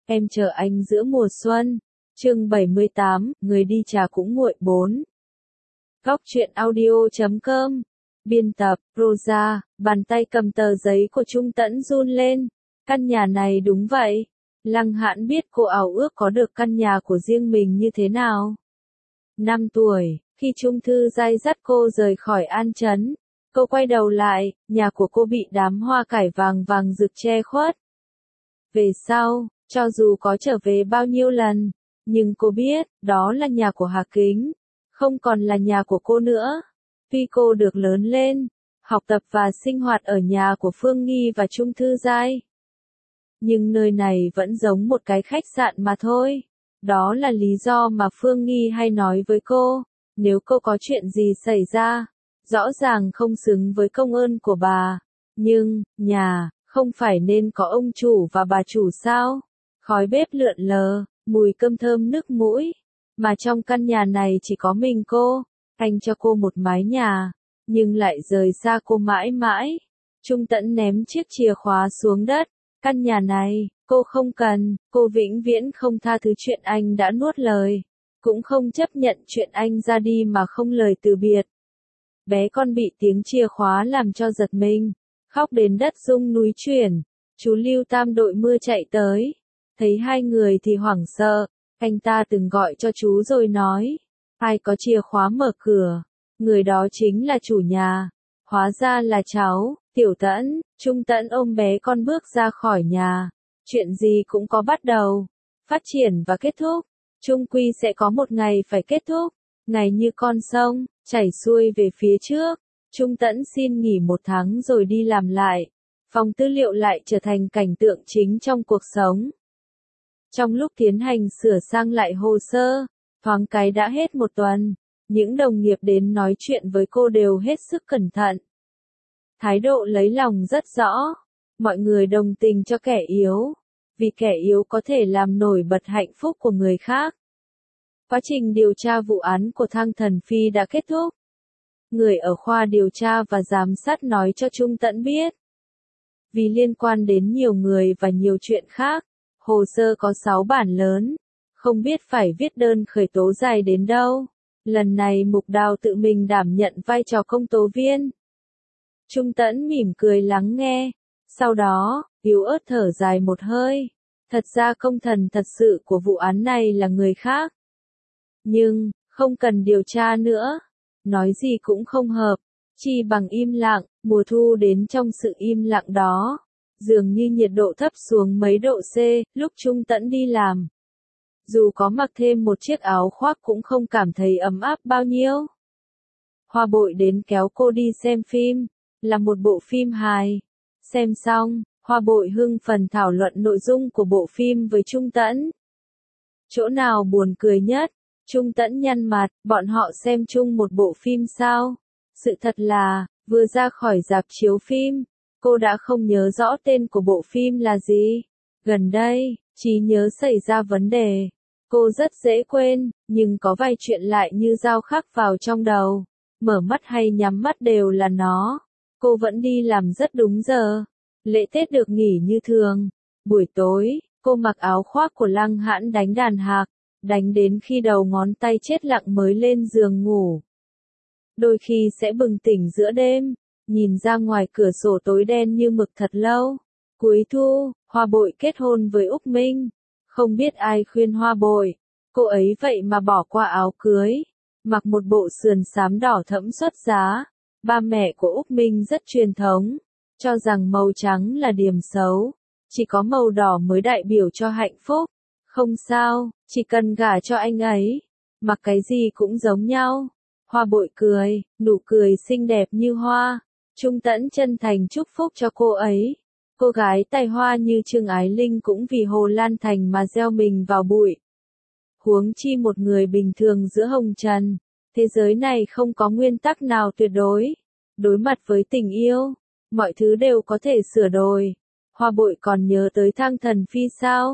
Em chờ anh giữa mùa xuân. Chương 78, người đi trà cũng nguội 4. Góc truyện audio.com. Biên tập, Rosa, bàn tay cầm tờ giấy của Trung Tẫn run lên. Căn nhà này đúng vậy. Lăng Hãn biết cô ảo ước có được căn nhà của riêng mình như thế nào. 5 tuổi, khi Trung Thư Giai dắt cô rời khỏi An Trấn, cô quay đầu lại, nhà của cô bị đám hoa cải vàng vàng rực che khuất. Về sau, cho dù có trở về bao nhiêu lần, nhưng cô biết, đó là nhà của Hà Kính, không còn là nhà của cô nữa. Tuy cô được lớn lên, học tập và sinh hoạt ở nhà của Phương Nghi và Trung Thư Giai, nhưng nơi này vẫn giống một cái khách sạn mà thôi. Đó là lý do mà Phương Nghi hay nói với cô, nếu cô có chuyện gì xảy ra, rõ ràng không xứng với công ơn của bà, nhưng, nhà, không phải nên có ông chủ và bà chủ sao? Khói bếp lượn lờ, mùi cơm thơm nức mũi, mà trong căn nhà này chỉ có mình cô. Anh cho cô một mái nhà, nhưng lại rời xa cô mãi mãi. Trung Tẫn ném chiếc chìa khóa xuống đất. Căn nhà này, cô không cần, cô vĩnh viễn không tha thứ chuyện anh đã nuốt lời, cũng không chấp nhận chuyện anh ra đi mà không lời từ biệt. Bé con bị tiếng chìa khóa làm cho giật mình, khóc đến đất rung núi chuyển. Chú Lưu Tam đội mưa chạy tới, thấy hai người thì hoảng sợ, anh ta từng gọi cho chú rồi nói, ai có chìa khóa mở cửa, người đó chính là chủ nhà. Hóa ra là cháu, Tiểu Tẫn. Trung Tẫn ôm bé con bước ra khỏi nhà. Chuyện gì cũng có bắt đầu, phát triển và kết thúc. Chung quy sẽ có một ngày phải kết thúc. Ngày như con sông, chảy xuôi về phía trước. Trung Tẫn xin nghỉ 1 tháng rồi đi làm lại. Phòng tư liệu lại trở thành cảnh tượng chính trong cuộc sống. Trong lúc tiến hành sửa sang lại hồ sơ, thoáng cái đã hết 1 tuần. Những đồng nghiệp đến nói chuyện với cô đều hết sức cẩn thận. Thái độ lấy lòng rất rõ. Mọi người đồng tình cho kẻ yếu, vì kẻ yếu có thể làm nổi bật hạnh phúc của người khác. Quá trình điều tra vụ án của Thang Thần Phi đã kết thúc. Người ở khoa điều tra và giám sát nói cho Trung Tẫn biết. Vì liên quan đến nhiều người và nhiều chuyện khác, hồ sơ có 6 bản lớn, không biết phải viết đơn khởi tố dài đến đâu. Lần này Mục Đào tự mình đảm nhận vai trò công tố viên. Trung Tẫn mỉm cười lắng nghe, sau đó, yếu ớt thở dài một hơi. Thật ra công thần thật sự của vụ án này là người khác. Nhưng, không cần điều tra nữa. Nói gì cũng không hợp, chi bằng im lặng. Mùa thu đến trong sự im lặng đó, dường như nhiệt độ thấp xuống mấy độ C, lúc Trung Tẫn đi làm. Dù có mặc thêm một chiếc áo khoác cũng không cảm thấy ấm áp bao nhiêu. Hoa Bội đến kéo cô đi xem phim, là một bộ phim hài. Xem xong, Hoa Bội hưng phấn thảo luận nội dung của bộ phim với Trung Tẫn. Chỗ nào buồn cười nhất? Trung Tẫn nhăn mặt, bọn họ xem chung một bộ phim sao? Sự thật là, vừa ra khỏi rạp chiếu phim, cô đã không nhớ rõ tên của bộ phim là gì. Gần đây, trí nhớ xảy ra vấn đề. Cô rất dễ quên, nhưng có vài chuyện lại như dao khắc vào trong đầu. Mở mắt hay nhắm mắt đều là nó. Cô vẫn đi làm rất đúng giờ. Lễ Tết được nghỉ như thường. Buổi tối, cô mặc áo khoác của Lăng Hãn đánh đàn hạc, đánh đến khi đầu ngón tay chết lặng mới lên giường ngủ. Đôi khi sẽ bừng tỉnh giữa đêm, nhìn ra ngoài cửa sổ tối đen như mực thật lâu. Cuối thu, Hoa Bội kết hôn với Úc Minh. Không biết ai khuyên Hoa Bội, cô ấy vậy mà bỏ qua áo cưới, mặc một bộ sườn xám đỏ thẫm xuất giá. Ba mẹ của Úc Minh rất truyền thống, cho rằng màu trắng là điểm xấu, chỉ có màu đỏ mới đại biểu cho hạnh phúc. Không sao, chỉ cần gả cho anh ấy, mặc cái gì cũng giống nhau. Hoa Bội cười, nụ cười xinh đẹp như hoa. Trung Tẫn chân thành chúc phúc cho cô ấy. Cô gái tài hoa như Trương Ái Linh cũng vì Hồ Lan Thành mà gieo mình vào bụi. Huống chi một người bình thường giữa hồng trần. Thế giới này không có nguyên tắc nào tuyệt đối. Đối mặt với tình yêu, mọi thứ đều có thể sửa đổi. Hoa Bội còn nhớ tới Thang Thần Phi sao?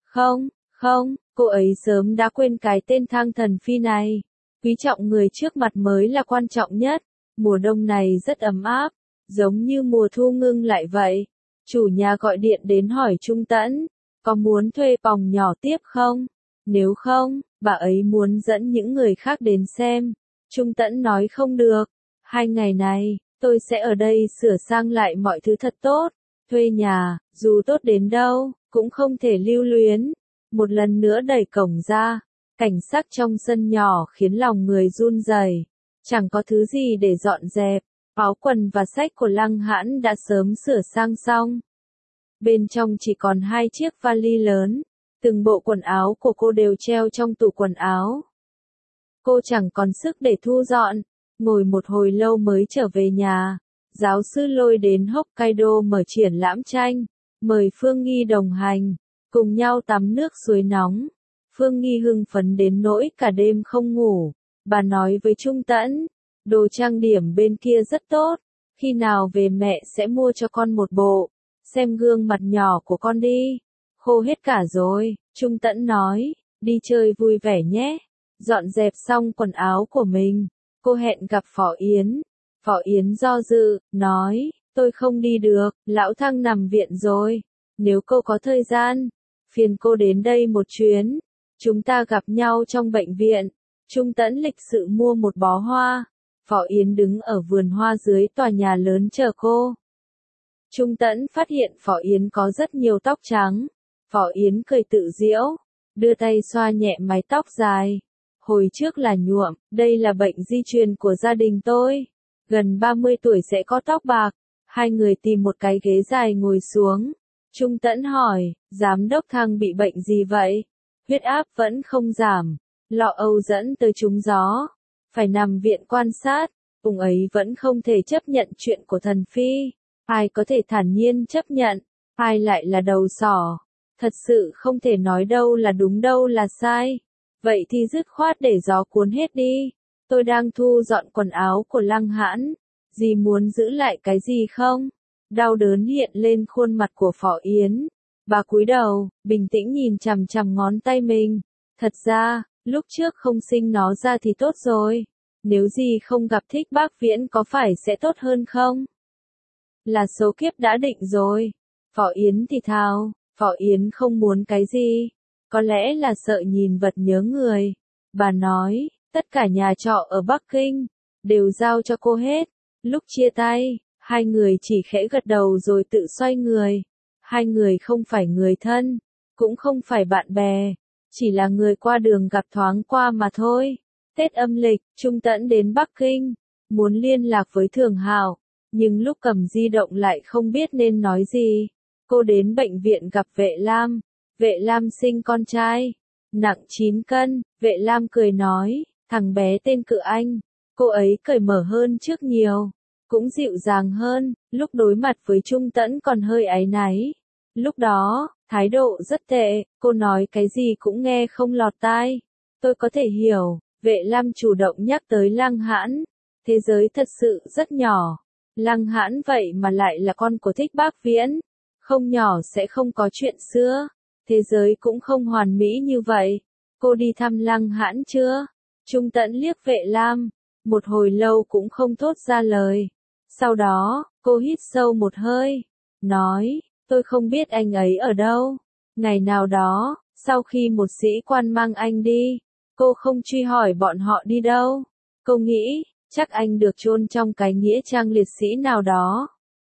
Không, cô ấy sớm đã quên cái tên Thang Thần Phi này. Quý trọng người trước mặt mới là quan trọng nhất. Mùa đông này rất ấm áp, giống như mùa thu ngưng lại vậy. Chủ nhà gọi điện đến hỏi Trung Tẫn, có muốn thuê phòng nhỏ tiếp không? Nếu không, bà ấy muốn dẫn những người khác đến xem. Trung Tẫn nói không được. 2 ngày này, tôi sẽ ở đây sửa sang lại mọi thứ thật tốt. Thuê nhà, dù tốt đến đâu, cũng không thể lưu luyến. Một lần nữa đẩy cổng ra, cảnh sắc trong sân nhỏ khiến lòng người run rẩy. Chẳng có thứ gì để dọn dẹp. Áo quần và sách của Lăng Hãn đã sớm sửa sang xong. Bên trong chỉ còn 2 chiếc vali lớn. Từng bộ quần áo của cô đều treo trong tủ quần áo. Cô chẳng còn sức để thu dọn. Ngồi một hồi lâu mới trở về nhà. Giáo sư lôi đến Hokkaido mở triển lãm tranh. Mời Phương Nghi đồng hành. Cùng nhau tắm nước suối nóng. Phương Nghi hưng phấn đến nỗi cả đêm không ngủ. Bà nói với Trung Tẫn. Đồ trang điểm bên kia rất tốt. Khi nào về mẹ sẽ mua cho con một bộ. Xem gương mặt nhỏ của con đi. Khô hết cả rồi, Trung Tẫn nói. Đi chơi vui vẻ nhé. Dọn dẹp xong quần áo của mình. Cô hẹn gặp Phỏ Yến. Phỏ Yến do dự, nói. Tôi không đi được, lão Thăng nằm viện rồi. Nếu cô có thời gian, phiền cô đến đây một chuyến. Chúng ta gặp nhau trong bệnh viện. Trung Tẫn lịch sự mua một bó hoa. Phỏ Yến đứng ở vườn hoa dưới tòa nhà lớn chờ cô. Trung Tẫn phát hiện Phỏ Yến có rất nhiều tóc trắng. Phỏ Yến cười tự giễu, đưa tay xoa nhẹ mái tóc dài. Hồi trước là nhuộm, đây là bệnh di truyền của gia đình tôi. Gần 30 tuổi sẽ có tóc bạc. Hai người tìm một cái ghế dài ngồi xuống. Trung Tẫn hỏi, giám đốc Thăng bị bệnh gì vậy? Huyết áp vẫn không giảm. Lo âu dẫn tới trúng gió. Phải nằm viện quan sát. Ông ấy vẫn không thể chấp nhận chuyện của thần phi. Ai có thể thản nhiên chấp nhận? Ai lại là đầu sỏ? Thật sự không thể nói đâu là đúng đâu là sai. Vậy thì dứt khoát để gió cuốn hết đi. Tôi đang thu dọn quần áo của Lăng Hãn. Dì muốn giữ lại cái gì không? Đau đớn hiện lên khuôn mặt của Phỏ Yến. Bà cúi đầu, bình tĩnh nhìn chằm chằm ngón tay mình. Thật ra, lúc trước không sinh nó ra thì tốt rồi. Nếu dì không gặp Thích Bác Viễn có phải sẽ tốt hơn không? Là số kiếp đã định rồi. Phỏ Yến thì thào. Phỏ Yến không muốn cái gì. Có lẽ là sợ nhìn vật nhớ người. Bà nói, tất cả nhà trọ ở Bắc Kinh, đều giao cho cô hết. Lúc chia tay, hai người chỉ khẽ gật đầu rồi tự xoay người. Hai người không phải người thân, cũng không phải bạn bè, chỉ là người qua đường gặp thoáng qua mà thôi. Tết âm lịch, Trung Tẫn đến Bắc Kinh, muốn liên lạc với Thường Hạo, nhưng lúc cầm di động lại không biết nên nói gì. Cô đến bệnh viện gặp Vệ Lam. Vệ Lam sinh con trai, nặng 9 cân, Vệ Lam cười nói, thằng bé tên Cự Anh. Cô ấy cởi mở hơn trước nhiều, cũng dịu dàng hơn, lúc đối mặt với Trung Tẫn còn hơi áy náy. Lúc đó, thái độ rất tệ, cô nói cái gì cũng nghe không lọt tai. Tôi có thể hiểu, Vệ Lam chủ động nhắc tới Lăng Hãn. Thế giới thật sự rất nhỏ. Lăng Hãn vậy mà lại là con của Thích Bác Viễn. Không nhỏ sẽ không có chuyện xưa. Thế giới cũng không hoàn mỹ như vậy. Cô đi thăm Lăng Hãn chưa? Trung Tẫn liếc Vệ Lam. Một hồi lâu cũng không thốt ra lời. Sau đó, cô hít sâu một hơi. Nói, tôi không biết anh ấy ở đâu. Ngày nào đó, sau khi một sĩ quan mang anh đi, cô không truy hỏi bọn họ đi đâu. Cô nghĩ, chắc anh được chôn trong cái nghĩa trang liệt sĩ nào đó.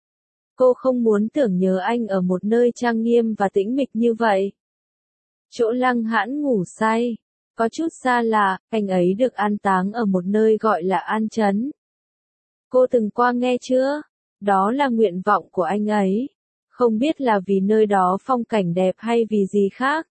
Cô không muốn tưởng nhớ anh ở một nơi trang nghiêm và tĩnh mịch như vậy. Chỗ Lăng Hãn ngủ say. Có chút xa lạ, anh ấy được an táng ở một nơi gọi là An Trấn. Cô từng qua nghe chưa? Đó là nguyện vọng của anh ấy. Không biết là vì nơi đó phong cảnh đẹp hay vì gì khác.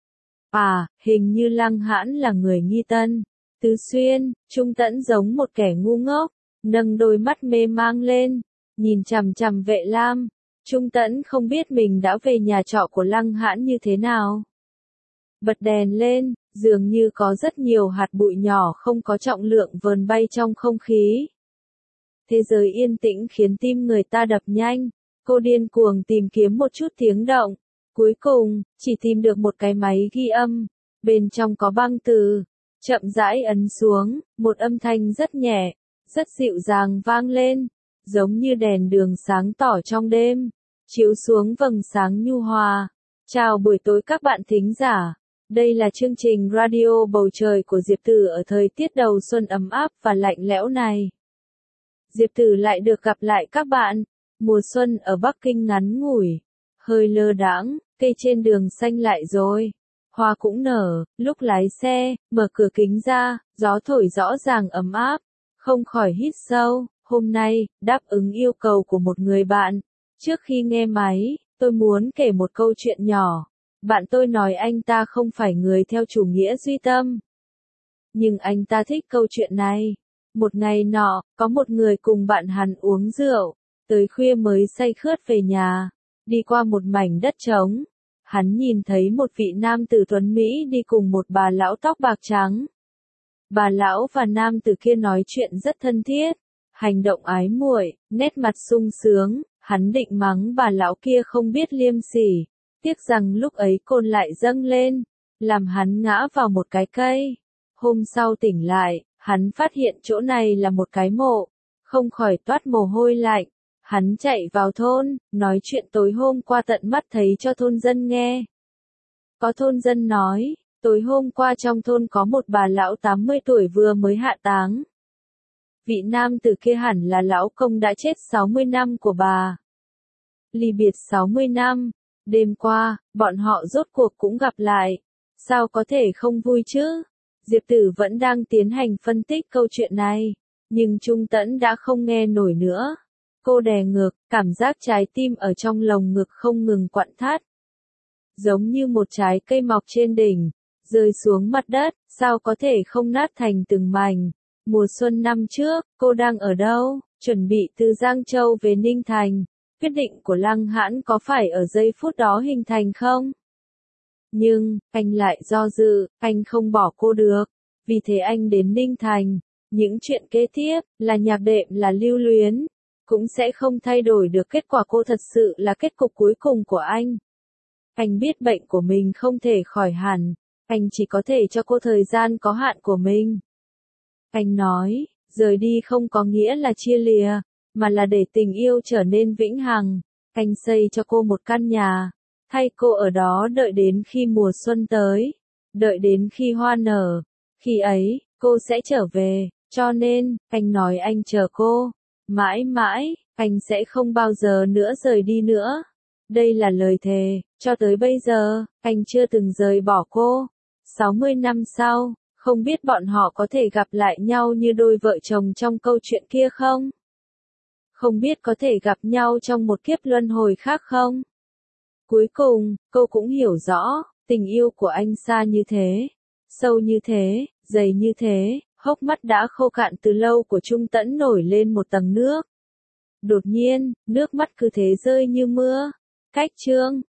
À, hình như Lăng Hãn là người Nghi Tân. Tứ Xuyên, Trung Tẫn giống một kẻ ngu ngốc, nâng đôi mắt mê mang lên, nhìn chằm chằm Vệ Lam. Trung Tẫn không biết mình đã về nhà trọ của Lăng Hãn như thế nào. Bật đèn lên, dường như có rất nhiều hạt bụi nhỏ không có trọng lượng vờn bay trong không khí. Thế giới yên tĩnh khiến tim người ta đập nhanh. Cô điên cuồng tìm kiếm một chút tiếng động. Cuối cùng, chỉ tìm được một cái máy ghi âm. Bên trong có băng từ. Chậm rãi ấn xuống, một âm thanh rất nhẹ, rất dịu dàng vang lên. Giống như đèn đường sáng tỏ trong đêm, chiếu xuống vầng sáng nhu hòa. Chào buổi tối các bạn thính giả. Đây là chương trình radio Bầu Trời của Diệp Tử ở thời tiết đầu xuân ấm áp và lạnh lẽo này. Diệp Tử lại được gặp lại các bạn. Mùa xuân ở Bắc Kinh ngắn ngủi, hơi lơ đãng, cây trên đường xanh lại rồi. Hoa cũng nở, lúc lái xe, mở cửa kính ra, gió thổi rõ ràng ấm áp. Không khỏi hít sâu, hôm nay, đáp ứng yêu cầu của một người bạn. Trước khi nghe máy, tôi muốn kể một câu chuyện nhỏ. Bạn tôi nói anh ta không phải người theo chủ nghĩa duy tâm. Nhưng anh ta thích câu chuyện này. Một ngày nọ, có một người cùng bạn hắn uống rượu, tới khuya mới say khướt về nhà. Đi qua một mảnh đất trống, hắn nhìn thấy một vị nam tử tuấn Mỹ đi cùng một bà lão tóc bạc trắng. Bà lão và nam tử kia nói chuyện rất thân thiết, hành động ái muội, nét mặt sung sướng. Hắn định mắng bà lão kia không biết liêm sỉ, tiếc rằng lúc ấy cồn lại dâng lên, làm hắn ngã vào một cái cây. Hôm sau tỉnh lại, hắn phát hiện chỗ này là một cái mộ, không khỏi toát mồ hôi lạnh. Hắn chạy vào thôn, nói chuyện tối hôm qua tận mắt thấy cho thôn dân nghe. Có thôn dân nói, tối hôm qua trong thôn có một bà lão 80 tuổi vừa mới hạ táng. Vị nam tử kia hẳn là lão công đã chết 60 năm của bà. Ly biệt 60 năm, đêm qua, bọn họ rốt cuộc cũng gặp lại. Sao có thể không vui chứ? Diệp Tử vẫn đang tiến hành phân tích câu chuyện này, nhưng Trung Tẫn đã không nghe nổi nữa. Cô đè ngược, cảm giác trái tim ở trong lồng ngực không ngừng quặn thắt. Giống như một trái cây mọc trên đỉnh, rơi xuống mặt đất, sao có thể không nát thành từng mảnh. Mùa xuân năm trước, cô đang ở đâu? Chuẩn bị từ Giang Châu về Ninh Thành. Quyết định của Lăng Hãn có phải ở giây phút đó hình thành không? Nhưng, anh lại do dự, anh không bỏ cô được. Vì thế anh đến Ninh Thành. Những chuyện kế tiếp, là nhạc đệm là lưu luyến, cũng sẽ không thay đổi được kết quả cô thật sự là kết cục cuối cùng của anh. Anh biết bệnh của mình không thể khỏi hẳn, anh chỉ có thể cho cô thời gian có hạn của mình. Anh nói, rời đi không có nghĩa là chia lìa, mà là để tình yêu trở nên vĩnh hằng. Anh xây cho cô một căn nhà, thay cô ở đó đợi đến khi mùa xuân tới, đợi đến khi hoa nở. Khi ấy, cô sẽ trở về, cho nên, anh nói anh chờ cô. Mãi mãi, anh sẽ không bao giờ nữa rời đi nữa. Đây là lời thề, cho tới bây giờ, anh chưa từng rời bỏ cô. 60 năm sau, không biết bọn họ có thể gặp lại nhau như đôi vợ chồng trong câu chuyện kia không? Không biết có thể gặp nhau trong một kiếp luân hồi khác không? Cuối cùng, cô cũng hiểu rõ, tình yêu của anh xa như thế, sâu như thế, dày như thế, hốc mắt đã khô cạn từ lâu của Trung Tẫn nổi lên một tầng nước. Đột nhiên, nước mắt cứ thế rơi như mưa. Cách chương